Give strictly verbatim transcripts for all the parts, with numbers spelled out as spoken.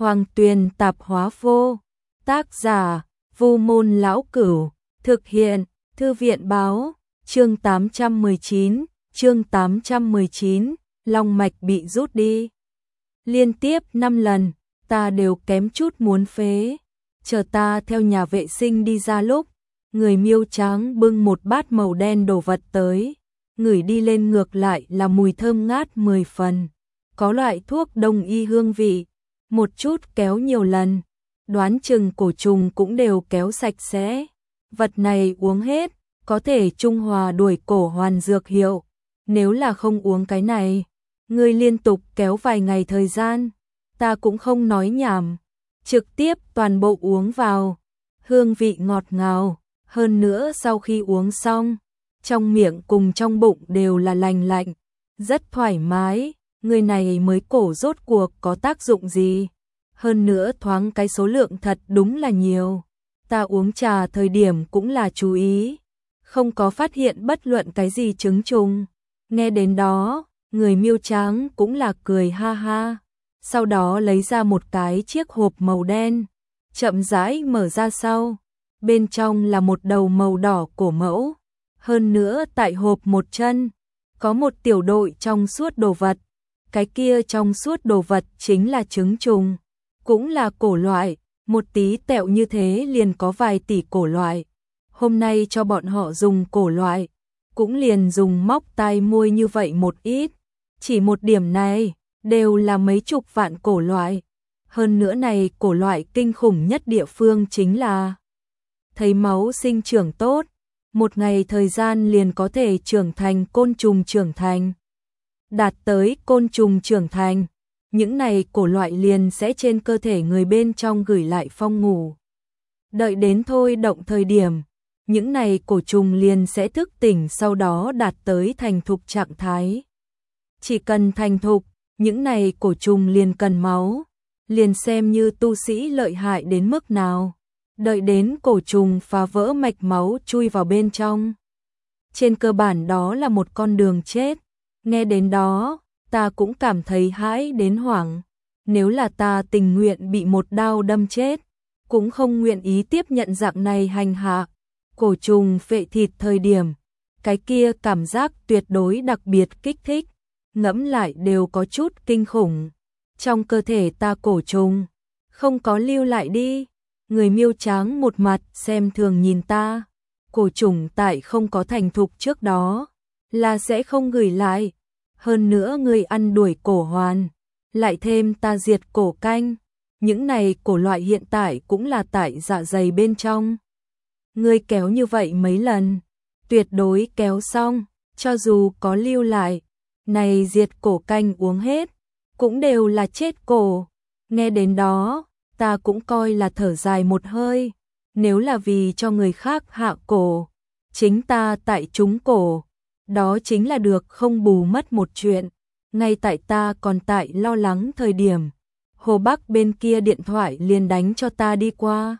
Hoàng Tuyền Tạp Hóa Vô. Tác giả: Vu Môn Lão Cửu. Thực hiện: Thư viện báo. Chương tám trăm mười chín, chương tám trăm mười chín, long mạch bị rút đi. Liên tiếp năm lần, ta đều kém chút muốn phế. Chờ ta theo nhà vệ sinh đi ra lúc, người Miêu Tráng bưng một bát màu đen đồ vật tới, ngửi đi lên ngược lại là mùi thơm ngát mười phần, có loại thuốc đông y hương vị. Một chút kéo nhiều lần, đoán chừng cổ trùng cũng đều kéo sạch sẽ. Vật này uống hết, có thể trung hòa đuổi cổ hoàn dược hiệu. Nếu là không uống cái này, ngươi liên tục kéo vài ngày thời gian, ta cũng không nói nhảm, trực tiếp toàn bộ uống vào. Hương vị ngọt ngào, hơn nữa sau khi uống xong, trong miệng cùng trong bụng đều là lành lạnh, rất thoải mái. Người này mới cổ rốt cuộc có tác dụng gì? Hơn nữa thoáng cái số lượng thật đúng là nhiều. Ta uống trà thời điểm cũng là chú ý, không có phát hiện bất luận cái gì chứng trùng. Nghe đến đó, người Miêu Tráng cũng là cười ha ha. Sau đó lấy ra một cái chiếc hộp màu đen, chậm rãi mở ra sau. Bên trong là một đầu màu đỏ cổ mẫu. Hơn nữa tại hộp một chân, có một tiểu đội trong suốt đồ vật. Cái kia trong suốt đồ vật chính là trứng trùng, cũng là cổ loại, một tí tẹo như thế liền có vài tỷ cổ loại. Hôm nay cho bọn họ dùng cổ loại, cũng liền dùng móc tai môi như vậy một ít. Chỉ một điểm này, đều là mấy chục vạn cổ loại. Hơn nữa này cổ loại kinh khủng nhất địa phương chính là thấy máu sinh trưởng tốt, một ngày thời gian liền có thể trưởng thành côn trùng trưởng thành. Đạt tới côn trùng trưởng thành, những này cổ loại liền sẽ trên cơ thể người bên trong gửi lại phong ngủ. Đợi đến thôi động thời điểm, những này cổ trùng liền sẽ thức tỉnh, sau đó đạt tới thành thục trạng thái. Chỉ cần thành thục, những này cổ trùng liền cần máu, liền xem như tu sĩ lợi hại đến mức nào. Đợi đến cổ trùng phá vỡ mạch máu chui vào bên trong, trên cơ bản đó là một con đường chết. Nghe đến đó, ta cũng cảm thấy hãi đến hoảng. Nếu là ta tình nguyện bị một đao đâm chết, cũng không nguyện ý tiếp nhận dạng này hành hạ. Cổ trùng phệ thịt thời điểm, cái kia cảm giác tuyệt đối đặc biệt kích thích, ngẫm lại đều có chút kinh khủng. Trong cơ thể ta cổ trùng, không có lưu lại đi. Người Miêu Tráng một mặt xem thường nhìn ta. Cổ trùng tại không có thành thục trước đó, là sẽ không gửi lại. Hơn nữa người ăn đuổi cổ hoàn, lại thêm ta diệt cổ canh, những này cổ loại hiện tại cũng là tại dạ dày bên trong. Ngươi kéo như vậy mấy lần, tuyệt đối kéo xong, cho dù có lưu lại, này diệt cổ canh uống hết, cũng đều là chết cổ. Nghe đến đó, ta cũng coi là thở dài một hơi. Nếu là vì cho người khác hạ cổ, chính ta tại trúng cổ, đó chính là được không bù mất một chuyện. Ngay tại ta còn tại lo lắng thời điểm, Hồ Bắc bên kia điện thoại liền đánh cho ta đi qua.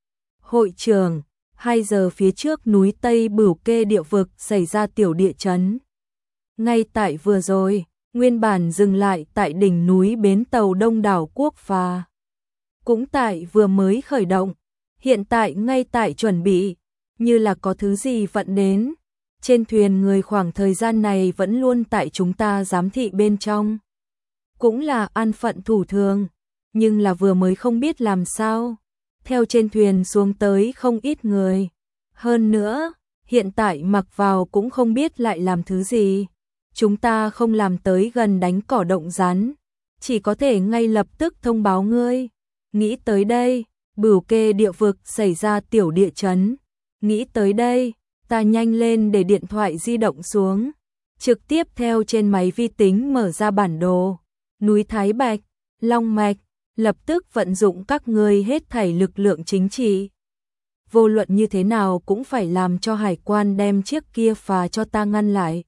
Hội trưởng, hai giờ phía trước núi Tây Bửu Kê địa vực xảy ra tiểu địa chấn. Ngay tại vừa rồi, nguyên bản dừng lại tại đỉnh núi bến tàu đông đảo Quốc Phà, cũng tại vừa mới khởi động, hiện tại ngay tại chuẩn bị, như là có thứ gì vận đến. Trên thuyền người khoảng thời gian này vẫn luôn tại chúng ta giám thị bên trong, cũng là an phận thủ thường, nhưng là vừa mới không biết làm sao. Theo trên thuyền xuống tới không ít người, hơn nữa, hiện tại mặc vào cũng không biết lại làm thứ gì. Chúng ta không làm tới gần đánh cỏ động rắn, chỉ có thể ngay lập tức thông báo ngươi. Nghĩ tới đây, Bửu Kê địa vực xảy ra tiểu địa chấn. Nghĩ tới đây, ta nhanh lên để điện thoại di động xuống, trực tiếp theo trên máy vi tính mở ra bản đồ. Núi Thái Bạch, Long Mạch, lập tức vận dụng các ngươi hết thảy lực lượng chính trị. Vô luận như thế nào cũng phải làm cho hải quan đem chiếc kia phà cho ta ngăn lại.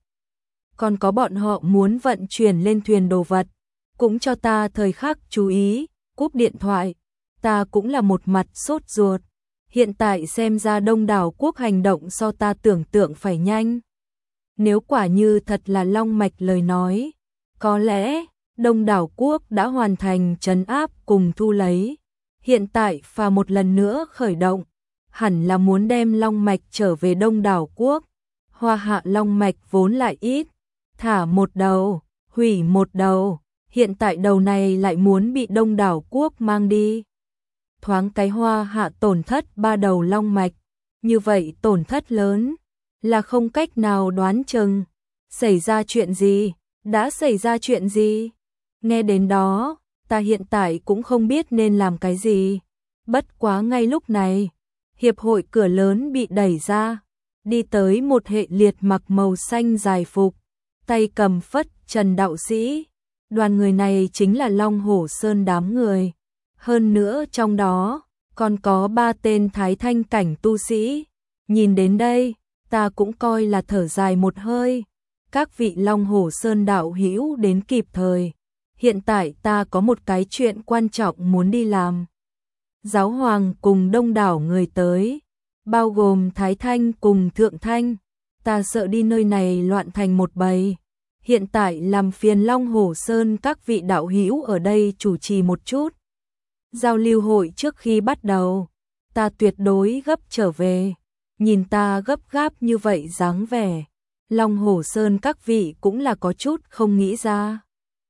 Còn có bọn họ muốn vận chuyển lên thuyền đồ vật, cũng cho ta thời khắc chú ý. Cúp điện thoại, ta cũng là một mặt sốt ruột. Hiện tại xem ra đông đảo quốc hành động so ta tưởng tượng phải nhanh. Nếu quả như thật là long mạch lời nói, có lẽ Đông đảo quốc đã hoàn thành trấn áp cùng thu lấy. Hiện tại phà một lần nữa khởi động, hẳn là muốn đem long mạch trở về Đông đảo quốc. Hoa hạ long mạch vốn lại ít, thả một đầu, hủy một đầu, hiện tại đầu này lại muốn bị Đông đảo quốc mang đi. Thoáng cái hoa hạ tổn thất ba đầu long mạch, như vậy tổn thất lớn, là không cách nào đoán chừng. Xảy ra chuyện gì? Đã xảy ra chuyện gì? Nghe đến đó, ta hiện tại cũng không biết nên làm cái gì. Bất quá ngay lúc này, hiệp hội cửa lớn bị đẩy ra, đi tới một hệ liệt mặc màu xanh dài phục, tay cầm phất trần đạo sĩ. Đoàn người này chính là Long Hổ Sơn đám người. Hơn nữa trong đó, còn có ba tên thái thanh cảnh tu sĩ. Nhìn đến đây, ta cũng coi là thở dài một hơi. Các vị Long Hổ Sơn đạo hữu đến kịp thời. Hiện tại ta có một cái chuyện quan trọng muốn đi làm. Giáo hoàng cùng đông đảo người tới, bao gồm Thái Thanh cùng Thượng Thanh. Ta sợ đi nơi này loạn thành một bầy. Hiện tại làm phiền Long Hổ Sơn các vị đạo hữu ở đây chủ trì một chút. Giao lưu hội trước khi bắt đầu, ta tuyệt đối gấp trở về. Nhìn ta gấp gáp như vậy dáng vẻ, Long Hổ Sơn các vị cũng là có chút không nghĩ ra.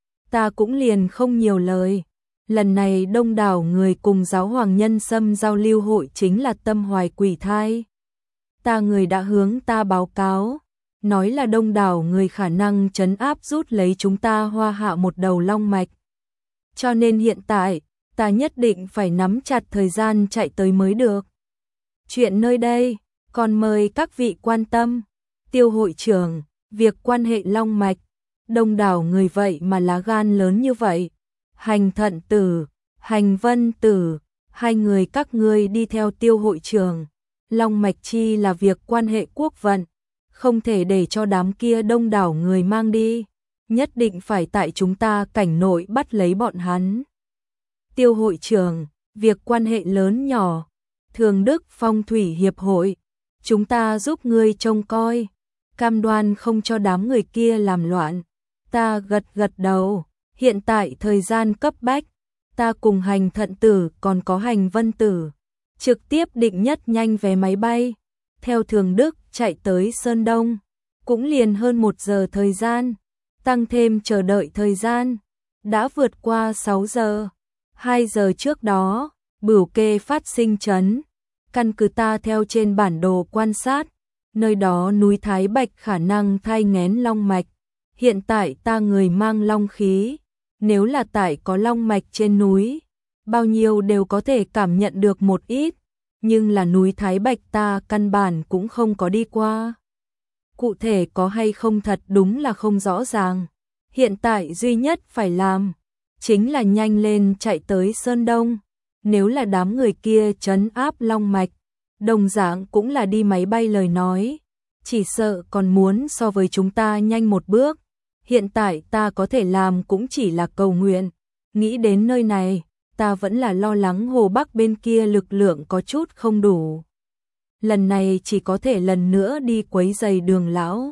Ta cũng liền không nhiều lời. Lần này đông đảo người cùng giáo hoàng nhân xâm giao lưu hội chính là tâm hoài quỷ thai. Ta người đã hướng ta báo cáo, nói là đông đảo người khả năng trấn áp rút lấy chúng ta hoa hạ một đầu long mạch. Cho nên hiện tại, ta nhất định phải nắm chặt thời gian chạy tới mới được. Chuyện nơi đây, còn mời các vị quan tâm. Tiêu hội trưởng, việc quan hệ long mạch, đông đảo người vậy mà lá gan lớn như vậy. Hành Thận Tử, Hành Vân Tử, hai người các ngươi đi theo Tiêu hội trưởng. Long mạch chi là việc quan hệ quốc vận, không thể để cho đám kia đông đảo người mang đi, nhất định phải tại chúng ta cảnh nội bắt lấy bọn hắn. Tiêu hội trưởng, việc quan hệ lớn nhỏ, Thường Đức Phong Thủy Hiệp hội, chúng ta giúp ngươi trông coi, cam đoan không cho đám người kia làm loạn. Ta gật gật đầu, hiện tại thời gian cấp bách, ta cùng Hành Thận Tử còn có Hành Vân Tử, trực tiếp định nhất nhanh vé máy bay, theo Thường Đức chạy tới Sơn Đông, cũng liền hơn một giờ thời gian, tăng thêm chờ đợi thời gian, đã vượt qua sáu giờ. hai giờ trước đó, Bửu Kê phát sinh chấn, căn cứ ta theo trên bản đồ quan sát, nơi đó núi Thái Bạch khả năng thai nghén long mạch. Hiện tại ta người mang long khí, nếu là tại có long mạch trên núi, bao nhiêu đều có thể cảm nhận được một ít, nhưng là núi Thái Bạch ta căn bản cũng không có đi qua. Cụ thể có hay không thật đúng là không rõ ràng. Hiện tại duy nhất phải làm, chính là nhanh lên chạy tới Sơn Đông. Nếu là đám người kia trấn áp long mạch, đồng dạng cũng là đi máy bay lời nói, chỉ sợ còn muốn so với chúng ta nhanh một bước. Hiện tại ta có thể làm cũng chỉ là cầu nguyện. Nghĩ đến nơi này, ta vẫn là lo lắng Hồ Bắc bên kia lực lượng có chút không đủ. Lần này chỉ có thể lần nữa đi quấy giày Đường lão.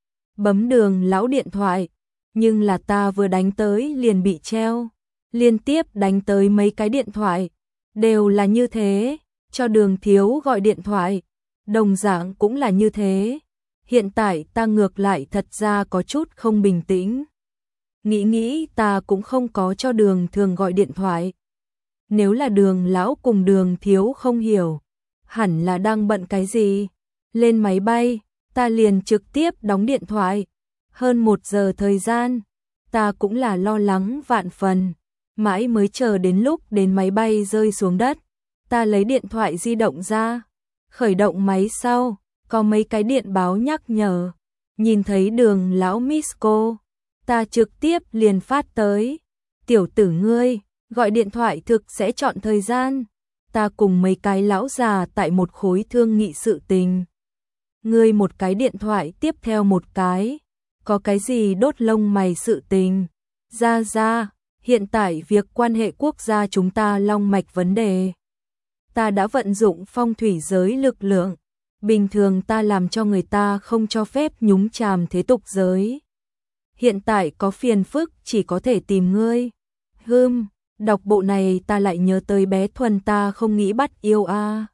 Bấm Đường lão điện thoại, nhưng là ta vừa đánh tới liền bị treo. Liên tiếp đánh tới mấy cái điện thoại, đều là như thế, cho Đường thiếu gọi điện thoại, đồng dạng cũng là như thế. Hiện tại ta ngược lại thật ra có chút không bình tĩnh. Nghĩ nghĩ ta cũng không có cho Đường thường gọi điện thoại. Nếu là Đường lão cùng Đường thiếu không hiểu, hẳn là đang bận cái gì. Lên máy bay, ta liền trực tiếp đóng điện thoại. Hơn một giờ thời gian, ta cũng là lo lắng vạn phần. Mãi mới chờ đến lúc đến máy bay rơi xuống đất, ta lấy điện thoại di động ra, khởi động máy sau, có mấy cái điện báo nhắc nhở. Nhìn thấy Đường lão miss cô, ta trực tiếp liền phát tới. Tiểu tử ngươi, gọi điện thoại thực sẽ chọn thời gian. Ta cùng mấy cái lão già tại một khối thương nghị sự tình. Ngươi một cái điện thoại tiếp theo một cái, có cái gì đốt lông mày sự tình. Ra ra, hiện tại việc quan hệ quốc gia chúng ta long mạch vấn đề. Ta đã vận dụng phong thủy giới lực lượng. Bình thường ta làm cho người ta không cho phép nhúng chàm thế tục giới. hiện tại có phiền phức chỉ có thể tìm ngươi. Hừm, đọc bộ này ta lại nhớ tới bé Thuần ta không nghĩ bắt yêu a.